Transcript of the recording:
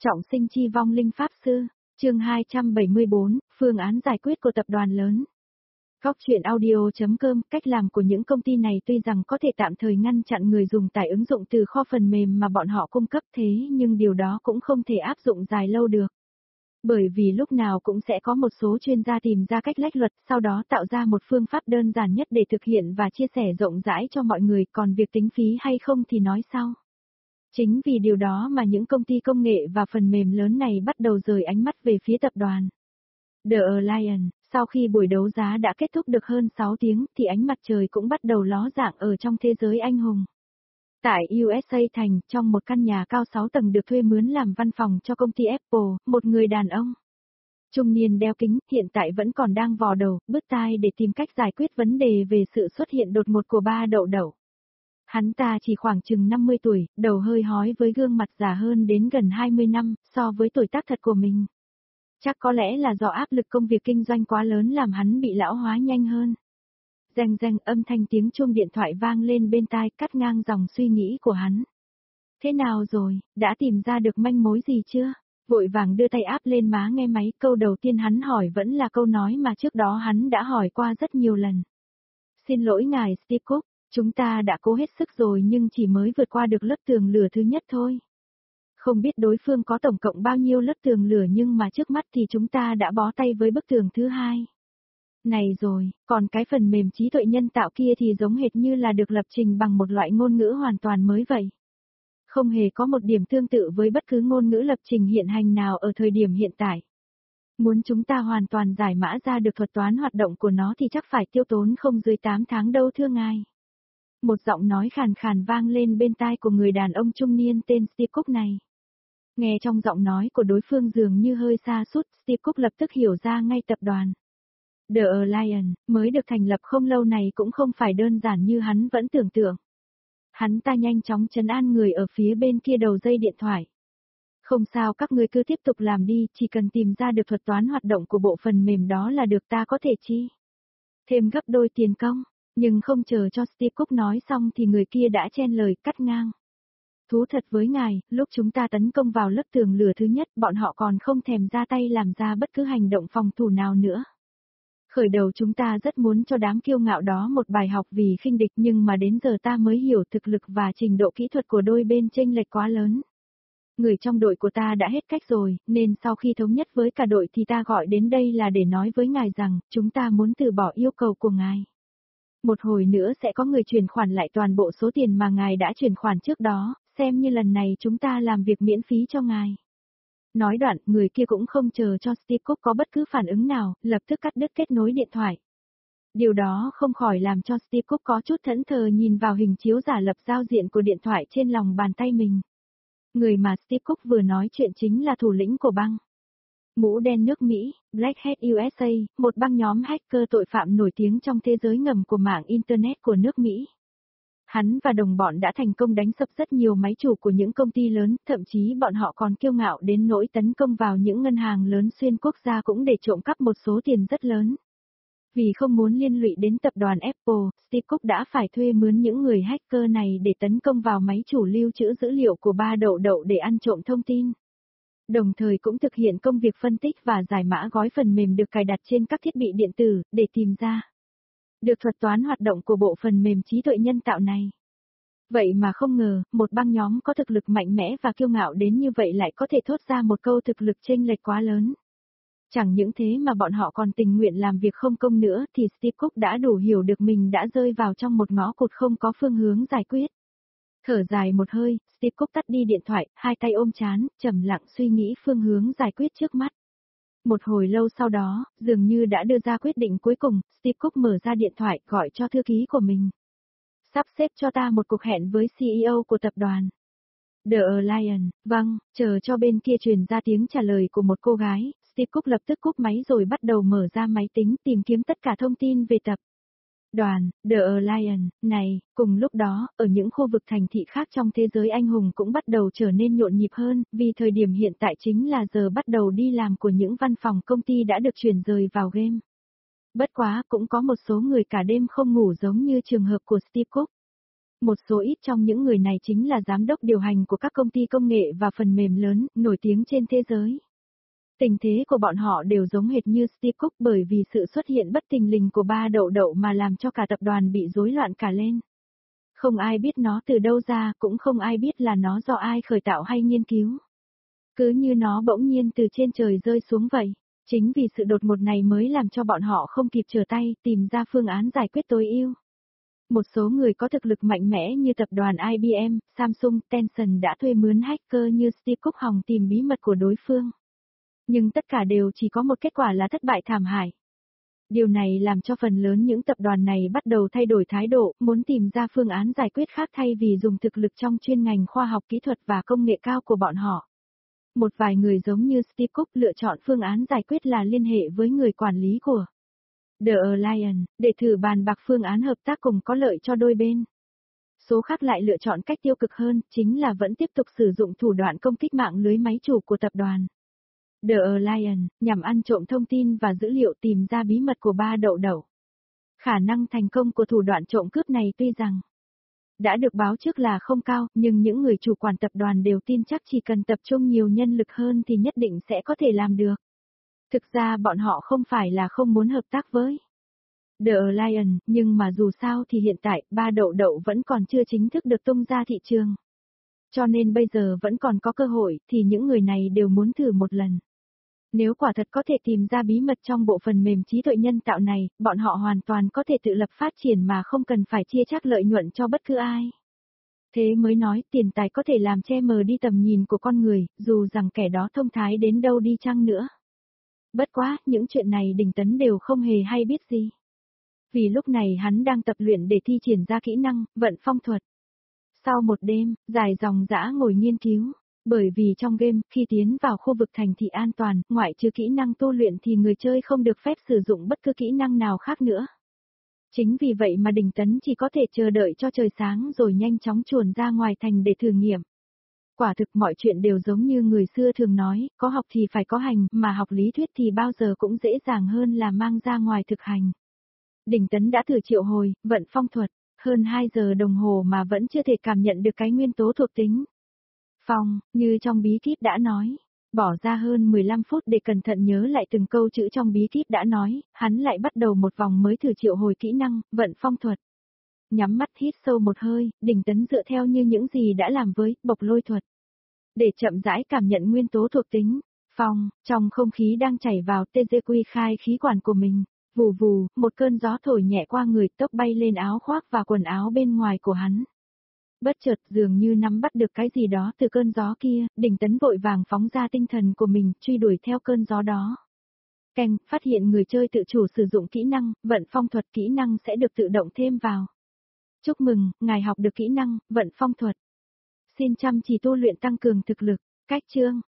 Trọng sinh chi vong linh pháp sư, chương 274, phương án giải quyết của tập đoàn lớn. Góc chuyện audio.com, cách làm của những công ty này tuy rằng có thể tạm thời ngăn chặn người dùng tải ứng dụng từ kho phần mềm mà bọn họ cung cấp thế nhưng điều đó cũng không thể áp dụng dài lâu được. Bởi vì lúc nào cũng sẽ có một số chuyên gia tìm ra cách lách luật, sau đó tạo ra một phương pháp đơn giản nhất để thực hiện và chia sẻ rộng rãi cho mọi người, còn việc tính phí hay không thì nói sau. Chính vì điều đó mà những công ty công nghệ và phần mềm lớn này bắt đầu rời ánh mắt về phía tập đoàn. The Alliance, sau khi buổi đấu giá đã kết thúc được hơn 6 tiếng thì ánh mặt trời cũng bắt đầu ló dạng ở trong thế giới anh hùng. Tại USA thành, trong một căn nhà cao 6 tầng được thuê mướn làm văn phòng cho công ty Apple, một người đàn ông trung niên đeo kính hiện tại vẫn còn đang vò đầu, bứt tai để tìm cách giải quyết vấn đề về sự xuất hiện đột ngột của ba đậu đậu. Hắn ta chỉ khoảng chừng 50 tuổi, đầu hơi hói với gương mặt già hơn đến gần 20 năm, so với tuổi tác thật của mình. Chắc có lẽ là do áp lực công việc kinh doanh quá lớn làm hắn bị lão hóa nhanh hơn. Reng reng, âm thanh tiếng chuông điện thoại vang lên bên tai, cắt ngang dòng suy nghĩ của hắn. Thế nào rồi, đã tìm ra được manh mối gì chưa? Vội vàng đưa tay áp lên má nghe máy, câu đầu tiên hắn hỏi vẫn là câu nói mà trước đó hắn đã hỏi qua rất nhiều lần. Xin lỗi ngài Steve Cook. Chúng ta đã cố hết sức rồi nhưng chỉ mới vượt qua được lớp tường lửa thứ nhất thôi. Không biết đối phương có tổng cộng bao nhiêu lớp tường lửa nhưng mà trước mắt thì chúng ta đã bó tay với bức tường thứ hai. Này rồi, còn cái phần mềm trí tuệ nhân tạo kia thì giống hệt như là được lập trình bằng một loại ngôn ngữ hoàn toàn mới vậy. Không hề có một điểm tương tự với bất cứ ngôn ngữ lập trình hiện hành nào ở thời điểm hiện tại. Muốn chúng ta hoàn toàn giải mã ra được thuật toán hoạt động của nó thì chắc phải tiêu tốn không dưới 8 tháng đâu thưa ngài. Một giọng nói khàn khàn vang lên bên tai của người đàn ông trung niên tên Steve Cook này. Nghe trong giọng nói của đối phương dường như hơi xa sút, Steve Cook lập tức hiểu ra ngay tập đoàn. The Alliance, mới được thành lập không lâu này cũng không phải đơn giản như hắn vẫn tưởng tượng. Hắn ta nhanh chóng trấn an người ở phía bên kia đầu dây điện thoại. Không sao, các ngươi cứ tiếp tục làm đi, chỉ cần tìm ra được thuật toán hoạt động của bộ phần mềm đó là được, ta có thể chi thêm gấp đôi tiền công. Nhưng không chờ cho Steve Cook nói xong thì người kia đã chen lời cắt ngang. Thú thật với ngài, lúc chúng ta tấn công vào lớp tường lửa thứ nhất, bọn họ còn không thèm ra tay làm ra bất cứ hành động phòng thủ nào nữa. Khởi đầu chúng ta rất muốn cho đám kiêu ngạo đó một bài học vì khinh địch, nhưng mà đến giờ ta mới hiểu thực lực và trình độ kỹ thuật của đôi bên chênh lệch quá lớn. Người trong đội của ta đã hết cách rồi, nên sau khi thống nhất với cả đội thì ta gọi đến đây là để nói với ngài rằng, chúng ta muốn từ bỏ yêu cầu của ngài. Một hồi nữa sẽ có người chuyển khoản lại toàn bộ số tiền mà ngài đã chuyển khoản trước đó, xem như lần này chúng ta làm việc miễn phí cho ngài. Nói đoạn, người kia cũng không chờ cho Steve Cook có bất cứ phản ứng nào, lập tức cắt đứt kết nối điện thoại. Điều đó không khỏi làm cho Steve Cook có chút thẫn thờ nhìn vào hình chiếu giả lập giao diện của điện thoại trên lòng bàn tay mình. Người mà Steve Cook vừa nói chuyện chính là thủ lĩnh của băng mũ đen nước Mỹ, Black Hat USA, một băng nhóm hacker tội phạm nổi tiếng trong thế giới ngầm của mạng Internet của nước Mỹ. Hắn và đồng bọn đã thành công đánh sập rất nhiều máy chủ của những công ty lớn, thậm chí bọn họ còn kiêu ngạo đến nỗi tấn công vào những ngân hàng lớn xuyên quốc gia cũng để trộm cắp một số tiền rất lớn. Vì không muốn liên lụy đến tập đoàn Apple, Steve Cook đã phải thuê mướn những người hacker này để tấn công vào máy chủ lưu trữ dữ liệu của ba đậu đậu để ăn trộm thông tin. Đồng thời cũng thực hiện công việc phân tích và giải mã gói phần mềm được cài đặt trên các thiết bị điện tử, để tìm ra được thuật toán hoạt động của bộ phần mềm trí tuệ nhân tạo này. Vậy mà không ngờ, một băng nhóm có thực lực mạnh mẽ và kiêu ngạo đến như vậy lại có thể thốt ra một câu thực lực chênh lệch quá lớn. Chẳng những thế mà bọn họ còn tình nguyện làm việc không công nữa thì Steve Cook đã đủ hiểu được mình đã rơi vào trong một ngõ cụt không có phương hướng giải quyết. Thở dài một hơi, Steve Cook tắt đi điện thoại, hai tay ôm trán, trầm lặng suy nghĩ phương hướng giải quyết trước mắt. Một hồi lâu sau đó, dường như đã đưa ra quyết định cuối cùng, Steve Cook mở ra điện thoại gọi cho thư ký của mình. Sắp xếp cho ta một cuộc hẹn với CEO của tập đoàn. The Alliance, vâng, chờ cho bên kia truyền ra tiếng trả lời của một cô gái, Steve Cook lập tức cúp máy rồi bắt đầu mở ra máy tính tìm kiếm tất cả thông tin về tập đoàn, The Alliance, này. Cùng lúc đó, ở những khu vực thành thị khác trong thế giới anh hùng cũng bắt đầu trở nên nhộn nhịp hơn, vì thời điểm hiện tại chính là giờ bắt đầu đi làm của những văn phòng công ty đã được chuyển rời vào game. Bất quá cũng có một số người cả đêm không ngủ giống như trường hợp của Steve Cook. Một số ít trong những người này chính là giám đốc điều hành của các công ty công nghệ và phần mềm lớn, nổi tiếng trên thế giới. Tình thế của bọn họ đều giống hệt như Steve Cook bởi vì sự xuất hiện bất thình lình của ba đậu đậu mà làm cho cả tập đoàn bị rối loạn cả lên. Không ai biết nó từ đâu ra, cũng không ai biết là nó do ai khởi tạo hay nghiên cứu. Cứ như nó bỗng nhiên từ trên trời rơi xuống vậy. Chính vì sự đột ngột này mới làm cho bọn họ không kịp trở tay tìm ra phương án giải quyết tối ưu. Một số người có thực lực mạnh mẽ như tập đoàn IBM, Samsung, Tencent đã thuê mướn hacker như Steve Cook hòng tìm bí mật của đối phương. Nhưng tất cả đều chỉ có một kết quả là thất bại thảm hại. Điều này làm cho phần lớn những tập đoàn này bắt đầu thay đổi thái độ, muốn tìm ra phương án giải quyết khác thay vì dùng thực lực trong chuyên ngành khoa học kỹ thuật và công nghệ cao của bọn họ. Một vài người giống như Steve Cook lựa chọn phương án giải quyết là liên hệ với người quản lý của The Alliance, để thử bàn bạc phương án hợp tác cùng có lợi cho đôi bên. Số khác lại lựa chọn cách tiêu cực hơn, chính là vẫn tiếp tục sử dụng thủ đoạn công kích mạng lưới máy chủ của tập đoàn The Alliance, nhằm ăn trộm thông tin và dữ liệu tìm ra bí mật của ba đậu đậu. Khả năng thành công của thủ đoạn trộm cướp này tuy rằng đã được báo trước là không cao, nhưng những người chủ quản tập đoàn đều tin chắc chỉ cần tập trung nhiều nhân lực hơn thì nhất định sẽ có thể làm được. Thực ra bọn họ không phải là không muốn hợp tác với The Alliance, nhưng mà dù sao thì hiện tại, ba đậu đậu vẫn còn chưa chính thức được tung ra thị trường. Cho nên bây giờ vẫn còn có cơ hội, thì những người này đều muốn thử một lần. Nếu quả thật có thể tìm ra bí mật trong bộ phần mềm trí tuệ nhân tạo này, bọn họ hoàn toàn có thể tự lập phát triển mà không cần phải chia chác lợi nhuận cho bất cứ ai. Thế mới nói tiền tài có thể làm che mờ đi tầm nhìn của con người, dù rằng kẻ đó thông thái đến đâu đi chăng nữa. Bất quá, những chuyện này Đình Tấn đều không hề hay biết gì. Vì lúc này hắn đang tập luyện để thi triển ra kỹ năng, vận phong thuật. Sau một đêm, dài dòng dã ngồi nghiên cứu. Bởi vì trong game, khi tiến vào khu vực thành thị an toàn, ngoại trừ kỹ năng tu luyện thì người chơi không được phép sử dụng bất cứ kỹ năng nào khác nữa. Chính vì vậy mà Đình Tấn chỉ có thể chờ đợi cho trời sáng rồi nhanh chóng chuồn ra ngoài thành để thử nghiệm. Quả thực mọi chuyện đều giống như người xưa thường nói, có học thì phải có hành, mà học lý thuyết thì bao giờ cũng dễ dàng hơn là mang ra ngoài thực hành. Đình Tấn đã thử triệu hồi, vận phong thuật, hơn 2 giờ đồng hồ mà vẫn chưa thể cảm nhận được cái nguyên tố thuộc tính. Phong, như trong bí kíp đã nói, bỏ ra hơn 15 phút để cẩn thận nhớ lại từng câu chữ trong bí kíp đã nói, hắn lại bắt đầu một vòng mới thử triệu hồi kỹ năng, vận phong thuật. Nhắm mắt hít sâu một hơi, Đình Tấn dựa theo như những gì đã làm với bộc lôi thuật. Để chậm rãi cảm nhận nguyên tố thuộc tính, phong, trong không khí đang chảy vào TGQ khai khí quản của mình. Vù vù, một cơn gió thổi nhẹ qua người tốc bay lên áo khoác và quần áo bên ngoài của hắn. Bất chợt dường như nắm bắt được cái gì đó từ cơn gió kia, Đình Tấn vội vàng phóng ra tinh thần của mình, truy đuổi theo cơn gió đó. Keng, phát hiện người chơi tự chủ sử dụng kỹ năng, vận phong thuật kỹ năng sẽ được tự động thêm vào. Chúc mừng, ngài học được kỹ năng, vận phong thuật. Xin chăm chỉ tu luyện tăng cường thực lực. Cách chương